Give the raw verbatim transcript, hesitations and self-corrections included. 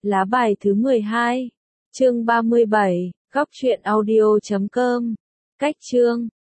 Lá bài thứ mười hai. Chương ba mươi bảy, góc truyện audio chấm com. Cách chương